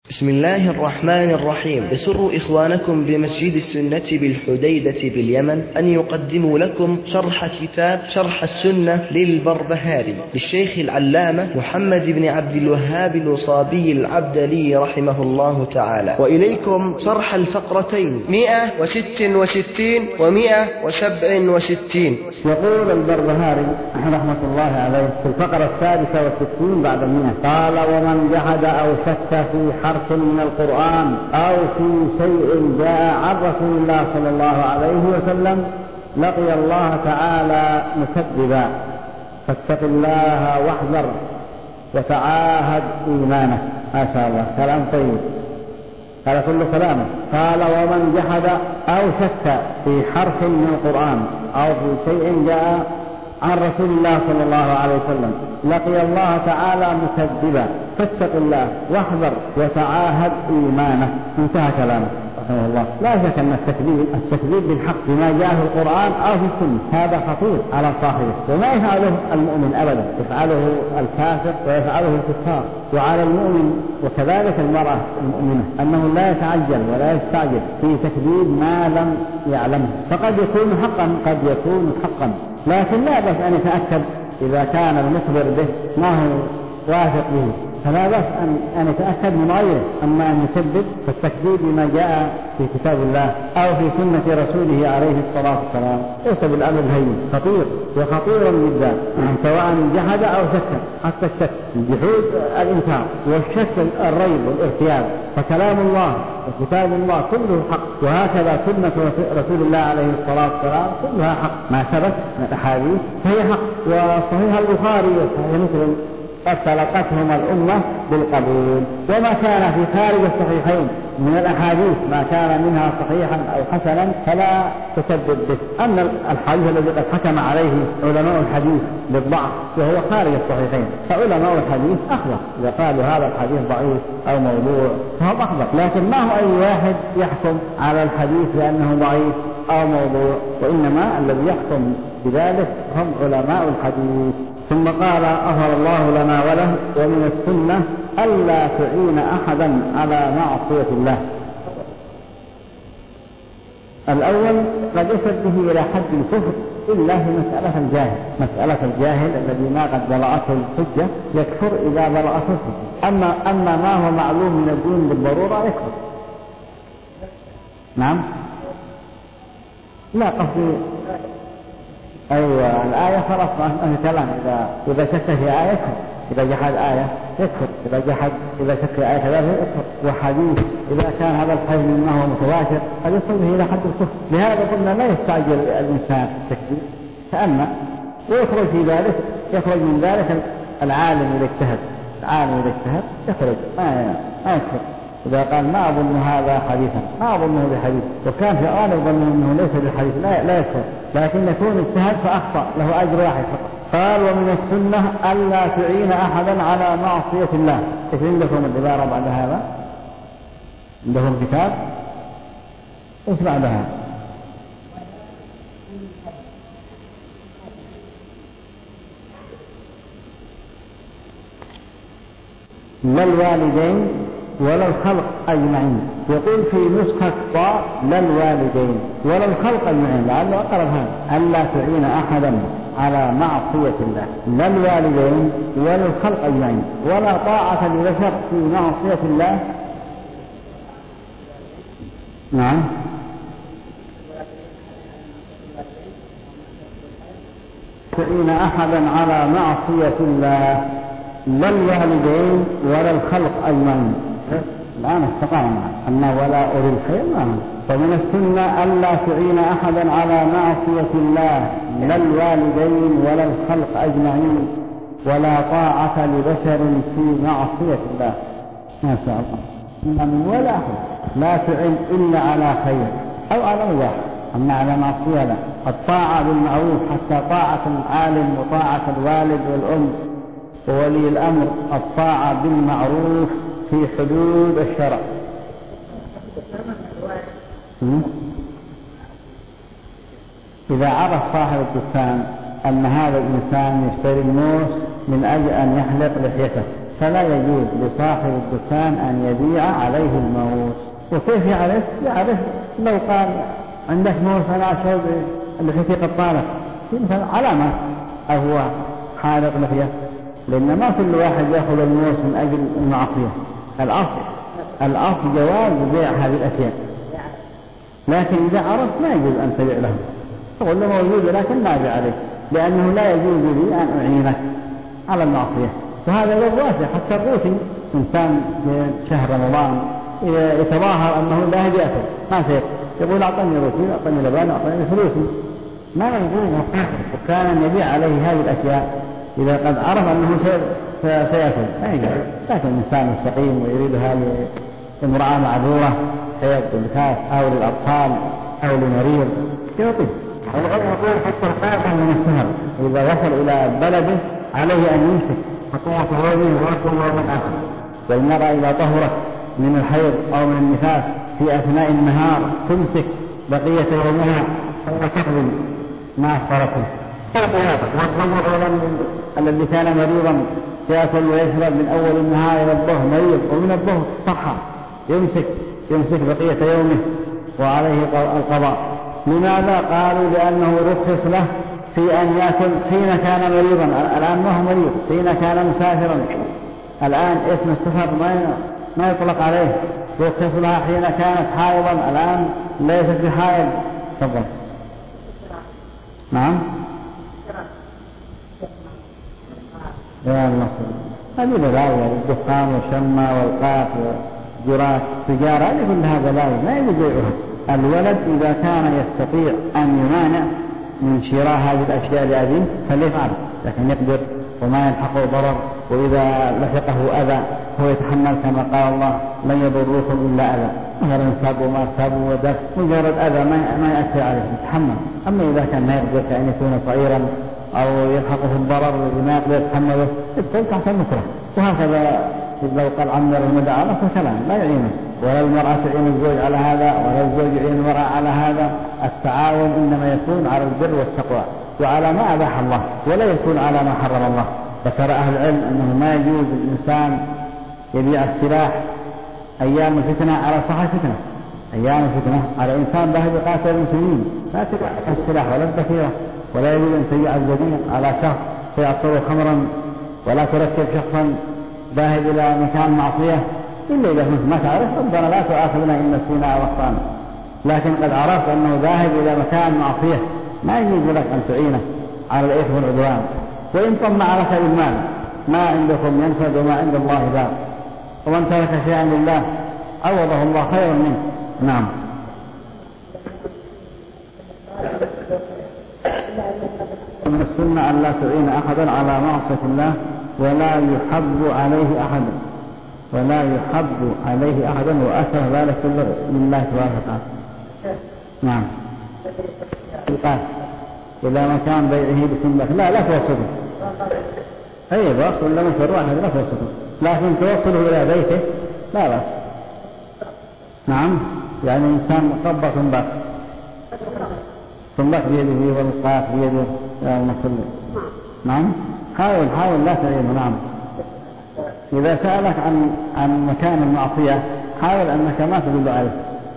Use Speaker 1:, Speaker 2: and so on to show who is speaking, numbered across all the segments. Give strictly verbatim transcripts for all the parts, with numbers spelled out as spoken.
Speaker 1: بسم الله الرحمن الرحيم. يسر إخوانكم بمسجد السنة بالحديدة باليمن أن يقدموا لكم شرح كتاب شرح السنة للبربهاري للشيخ العلامة محمد بن عبد الوهاب الوصابي العبدلي رحمه الله تعالى. وإليكم شرح الفقرتين مئة وستة وستين ومئة وسبع وستين.
Speaker 2: يقول البربهاري رحمة الله عليه في الفقرة السادسة والستين بعد المئة: قال: ومن جحد أو شك في حرف من القرآن أو في شيء جاء عن رسول الله صلى الله عليه وسلم لقي الله تعالى مكذبا، فاتق الله واحذر وتعاهد إيمانه. ما شاء الله، كلام طيب، هذا كله كلامه. قال: ومن جحد أو شك في حرف من القرآن أو في شيء جاء عن رسول الله صلى الله عليه وسلم لقي الله تعالى مكذبا، فاتق الله واحذر وتعاهد إيمانه. انتهى كلامه رحمه الله. لا شك أن التكذيب التكذيب بالحق بما جاء في القرآن أو في السنة هذا خطير على صاحبه، وما يفعله المؤمن أبدا، يفعله الكافر ويفعله الكفار. وعلى المؤمن وكذلك المرأة المؤمنة أنه لا يتعجل ولا يستعجل في تكذيب ما لم يعلمه، فقد يكون حقا قد يكون حقا، لكن لا بأس أن يتأكد إذا كان المخبر به ما هو واثق به، فلا بأس أن أن يتأكد من غيره. أما أن يكذب فالتكذيب بما جاء في كتاب الله أو في سنة رسوله عليه الصلاة والسلام ليس بالأمر الهين، خطير وخطير جدا، سواء جحد أو شك. حتى الشك الجحود الإنكار، والشك الريب والارتياب. فكلام الله وكتاب الله كله حق، وهكذا سنة رسول الله عليه الصلاة والسلام كلها حق. ما ثبت من الأحاديث فهي حق. وصحيح البخاري وصحيح مسلم قد تلقتهما الأمة بالقبول، وما كان في خارج الصحيحين من الأحاديث ما كان منها صحيحا أو حسنا فلا تسبب به. أما الحديث الذي قد حكم عليه علماء الحديث بالضعف وهو خارج الصحيحين، فعلماء الحديث أخبر إذا قالوا هذا الحديث ضعيف أو موضوع فهم أخبر، لكن ما هو أي واحد يحكم على الحديث لأنه ضعيف أو موضوع، وإنما الذي يحكم بذلك هم علماء الحديث. ثم قال: أظهر الله لنا وله ومن السنة ألا تعين أحدا على معصية الله. الأول قد يصل به إلى حد الكفر إلا في مسألة الجاهل، مسألة الجاهل الذي ما قد بلغته الحجة يكفر إذا بلغته الحجة. أما أما ما هو معلوم من الدين بالضرورة يكفر. نعم، لا قصدي أيوة الآية خلاص ما في كلام. إذا إذا شك في آية يكفر، إذا جحد آية يكفر، إذا جحد إذا شك في آية ثلاثة يكفر. وحديث إذا كان هذا الحديث مما هو متواتر قد يصل به إلى حد الكفر. لهذا قلنا لا يستعجل الإنسان التكذيب، تأمل ويخرج في ذلك، يخرج من ذلك العالم إذا اجتهد، العالم إذا اجتهد يخرج ما ما يكفر. إذا قال ما أظن هذا حديثا، ما أظنه بحديث، وكان في غالب ظنه أنه ليس بحديث لا لا يكفر، لكن يكون اجتهاد فأخطأ له أجر واحد فقط. قال: ومن السنة ألا تعين أحدا على معصية الله. إيش عندكم العبارة بعد هذا؟ عندهم كتاب؟ إيش بعدها؟ لا الوالدين ولا الخلق أجمعين. يقول في نسخة طاء لا الوالدين ولا الخلق أجمعين، لعله أقرب هذا: ألا تعين أحدا على معصية الله. لا الوالدين ولا الخلق أجمعين، ولا طاعة لبشر في معصية الله. نعم، تعين أحدا على معصية الله. لا الوالدين ولا الخلق أجمعين. الآن استقامنا أما ولا أولي الخير معهم. ومن السنة ألا تعين أحدا على معصية الله. لا الوالدين ولا الخلق أجمعين، ولا طاعة لبشر في معصية الله. ما شاء الله. من ولا أحد لا تعين إلا على خير أو على مباح، أما على معصية لا. الطاعة بالمعروف حتى طاعة العالم وطاعة الوالد والأم وولي الأمر، الطاعة بالمعروف في حدود الشرع. إذا عرف صاحب الدكان أن هذا الإنسان يشتري الموس من أجل أن يحلق لحيته، فلا يجوز لصاحب الدكان أن يبيع عليه الموز. وكيف يعرف؟ يعرف لو قال عندك موز أنا أشرب اللي في قطالة مثلا علامات، أو هو حالق لحية، لأن ما كل واحد يأخذ الموز من أجل المعصية. الأصل الأصل جواز بيع هذه الأشياء، لكن إذا عرف ما يجوز أن تبيع له، تقول له موجود لكن ما أبيع عليه، لأنه لا يجوز لي أن أعينك على المعصية. وهذا له واسع، حتى الروسي إنسان في شهر رمضان يتظاهر أنه لا يأكل ما سيأكل، يقول أعطني روسي أعطني لبان أعطني فلوسي، ما يقول وكان يبيع عليه هذه الأشياء إذا قد عرف أنه سيأكل ما يجوز. لكن الإنسان مستقيم ويريد هذه امرأة معذورة حيض الكاس أو للأطفال أو لمريض يعطيه. العلم يقول حتى القاطع من السهر إذا وصل إلى بلده عليه أن يمسك حقوق هذه ويأكل من آخر. والمرأة إذا طهرت من الحيض أو من النفاس في أثناء النهار تمسك بقية يومها وتقبل ما أفطرته. الذي كان مريضا يأكل ويشرب من أول النهار إلى الظهر مريض، ومن الظهر صحة يمسك يمسك بقية يومه وعليه القضاء. لماذا؟ قالوا لأنه رخص له في أن يأكل حين كان مريضا، الآن ما هو مريض، حين كان مسافرا. الآن اسم السفر ما ما يطلق عليه، رخص لها حين كانت حائضا، الآن ليست بحائض. تفضل. نعم يا الله، هذه بلاوي، الدخان والشمة والقاف والجراس سجارة، هذه كلها بلاوي ما يجوز بيعها. الولد إذا كان يستطيع أن يمانع من شراء هذه الأشياء لأبيه فليفعل، لكن يقدر وما يلحقه ضرر، وإذا لحقه أذى هو يتحمل كما قال الله لن يضروكم إلا أذى، مثلا سابوا ما سابوا ودف مجرد أذى ما يأثر عليه يتحمل. أما إذا كان ما يقدر كأن يكون صغيرا أو يلحقه الضرر وما يقدر يتحمله يدخل تحت المكره. وهكذا لو قال عمر المدعى فكلام لا يعينه، ولا المرأة تعين الزوج على هذا ولا الزوج يعين المرأة على هذا. التعاون إنما يكون على البر والتقوى وعلى ما أباح الله، ولا يكون على ما حرم الله. ذكر أهل العلم أنه ما يجوز الإنسان يبيع السلاح أيام الفتنة على صاحب الفتنة، أيام الفتنة على إنسان ذهب يقاتل المسلمين لا تبيع السلاح ولا الذخيرة، ولا يجوز أن تبيع الزبيب على شخص سيعصر خمرا، ولا تركب شخصا ذاهب إلى مكان معصية إلا إذا كنت ما تعرف ربنا لا تؤاخذنا إن نسينا أو أخطأنا. لكن قد عرفت أنه ذاهب إلى مكان معصية ما يجوز لك أن تعينه على الإثم والعدوان، وإن طمع لك بالمال ما عندكم ينفد وما عند الله باق، ومن ترك شيئا لله عوضه الله خيرا منه. نعم. من السنة أن لا تعين أحدا على معصية الله ولا يحب عليه أحد ولا يحب عليه أحدا وأكره ذلك لله تبارك وتعالى. نعم. القاس إلى مكان بيعه بسم لا لا توصله، أي بأس ولا مشروع هذا لا توصله، لكن توصله إلى بيته لا بأس. نعم، يعني إنسان طبق صنباك صنباك بيده والقاس بيده يا المصلي. نعم، حاول حاول لا تعينه. نعم، إذا سألك عن عن مكان المعصية حاول أنك ما تدل عليه.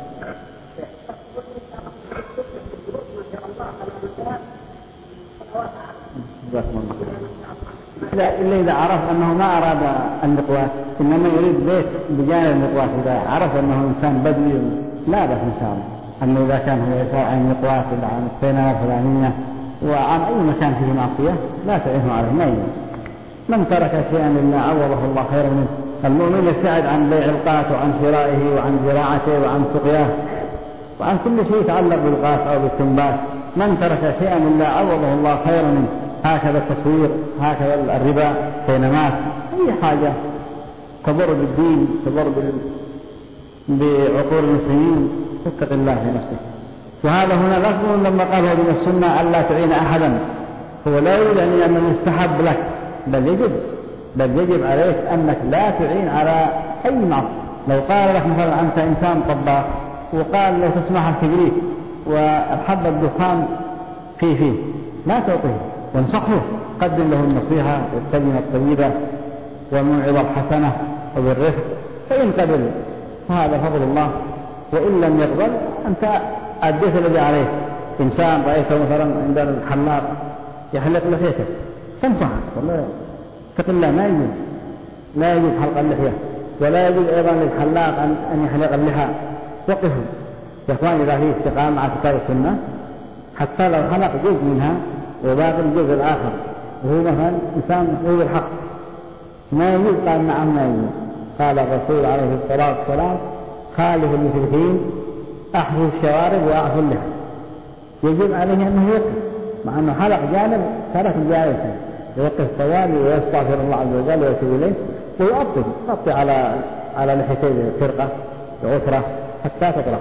Speaker 2: لا إلا إذا عرف أنه ما أراد النقوات إنما يريد بيت بجانب النقوات، إذا عرف أنه إنسان بدوي لا بأس إن شاء الله. أما إذا كان هو يسأل عن النقوات ولا عن السينما الفلانية وعن أي مكان فيه معصية لا تعينه عليه ما يجوز. من ترك شيئا لله عوضه الله خيرا منه. المؤمن يبتعد عن بيع القاس وعن شرائه وعن زراعته وعن سقياه وعن كل شيء يتعلق بالقاس أو بالتنبات. من ترك شيئا لله عوضه الله خيرا منه. هكذا التصوير، هكذا الربا، سينمات، أي حاجة تضر بالدين تضر بعقول المسلمين اتق الله في نفسك. وهذا هنا لفظ لما قال هو من السنة ألا تعين أحدا، هو لا يريد أن أن يستحب لك، بل يجب بل يجب عليك أنك لا تعين على أي معصية. لو قال لك مثلا أنت إنسان طباخ وقال لو تسمح الكبريت والحب الدخان فيه فيه لا تعطيه وانصحه، قدم له النصيحة والكلمة الطيبة والموعظة الحسنة وبالرفق، فإن قبل فهذا فضل الله، وإن لم يقبل أنت أديت الذي عليه. إنسان رأيته مثلا عند الحلاق يحلق لحيته تنصحه والله اتق الله، ما يجوز لا يجوز حلق اللحية، ولا يجوز أيضا للحلاق أن يحلق اللحى. وقفوا يا إخوان إذا فيه استقامة مع كتاب السنة، حتى لو حلق جزء منها وباقي الجزء الآخر وهو مثلا إنسان هو الحق ما يجوز، قال نعم ما يجوز. قال الرسول عليه الصلاة والسلام خالف المشركين أحفظ الشوارب وأعفو اللحى. يجب عليه أنه يوقف، مع أنه حلق جانب ترك الجانب، يوقف طوالي ويستغفر الله عز وجل ويتوب إليه ويؤطر يؤطر على على لحيتي فرقة بعثرة حتى تطلق.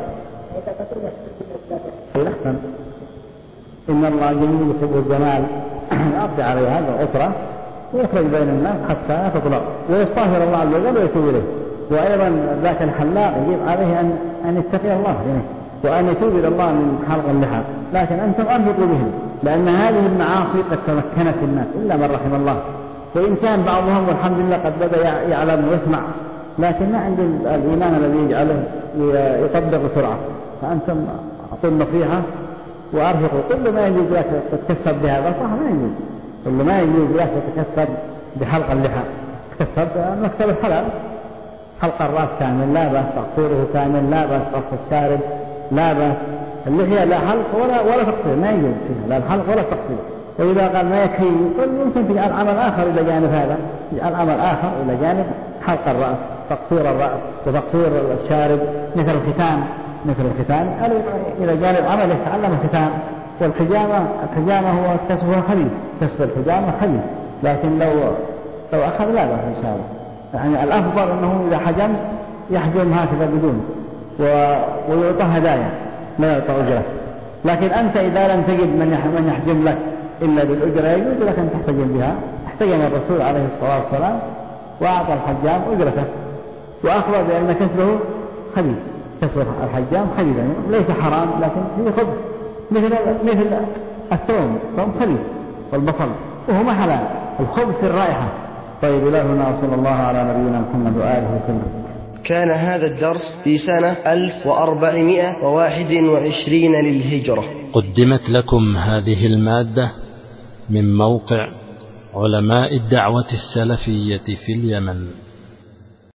Speaker 2: أحسن إن الله جميل يحب الجمال، يؤطر عليه هذا عثرة ويخرج بين الناس حتى تطلق ويستغفر الله عز وجل ويتوب إليه. وأيضا ذاك الحلاق يجب عليه أن أن يتقي الله يعني وأن يتوب إلى الله من حلق اللحى، لكن أنتم أنفقوا بهم، لأن هذه المعاصي قد تمكنت الناس إلا من رحم الله. وإن كان بعضهم والحمد لله قد بدأ يعلم ويسمع، لكن ما عند الإيمان الذي يجعله يطبق بسرعة. فأنتم أعطوا النصيحة وأرفقوا. كل ما يجوز لك تتكسب بهذا صح ما يجوز، كل ما يجوز لك تتكسب بحلق اللحى تكسب مكسب الحلال. حلق الرأس كامل لا بأس، تقصيره كامل لا بأس، قص الشارب لا بأس. اللحية لا حلق ولا ولا تقصير ما يجوز فيها لا الحلق ولا التقصير. وإذا قال ما يكفي يقول يمكن تجعل عمل آخر إلى جانب هذا، تجعل عمل آخر إلى جانب حلق الرأس، تقصير الرأس وتقصير الشارب مثل الختان مثل الختان إلى جانب عمل يتعلم الختان. والحجامة الحجامة هو كسبها خبيث، كسب الحجامة خبيث، لكن لو لو أخذ لا بأس إن شاء الله. يعني الأفضل أنه إذا حجم يحجم هكذا بدون ويعطى هدايا لا يعطى أجرة. لكن أنت إذا لم تجد من يحجم لك إلا بالأجرة يجوز لك أن تحتجم بها. احتجم الرسول عليه الصلاة والسلام وأعطى الحجام أجرته، وأخبر بأن كسبه خبيث، كسب الحجام خبيث يعني ليس حرام لكن فيه خبث، مثل مثل الثوم، الثوم خبيث والبصل وهو ما حلال، الخبث في الرائحة. طيب إلهنا وصلى الله على نبينا محمد وآله وسلم.
Speaker 1: كان هذا الدرس في سنة ألف وأربعمائة وواحد وعشرين للهجرة.
Speaker 3: قدمت لكم هذه المادة من موقع علماء الدعوة السلفية في اليمن.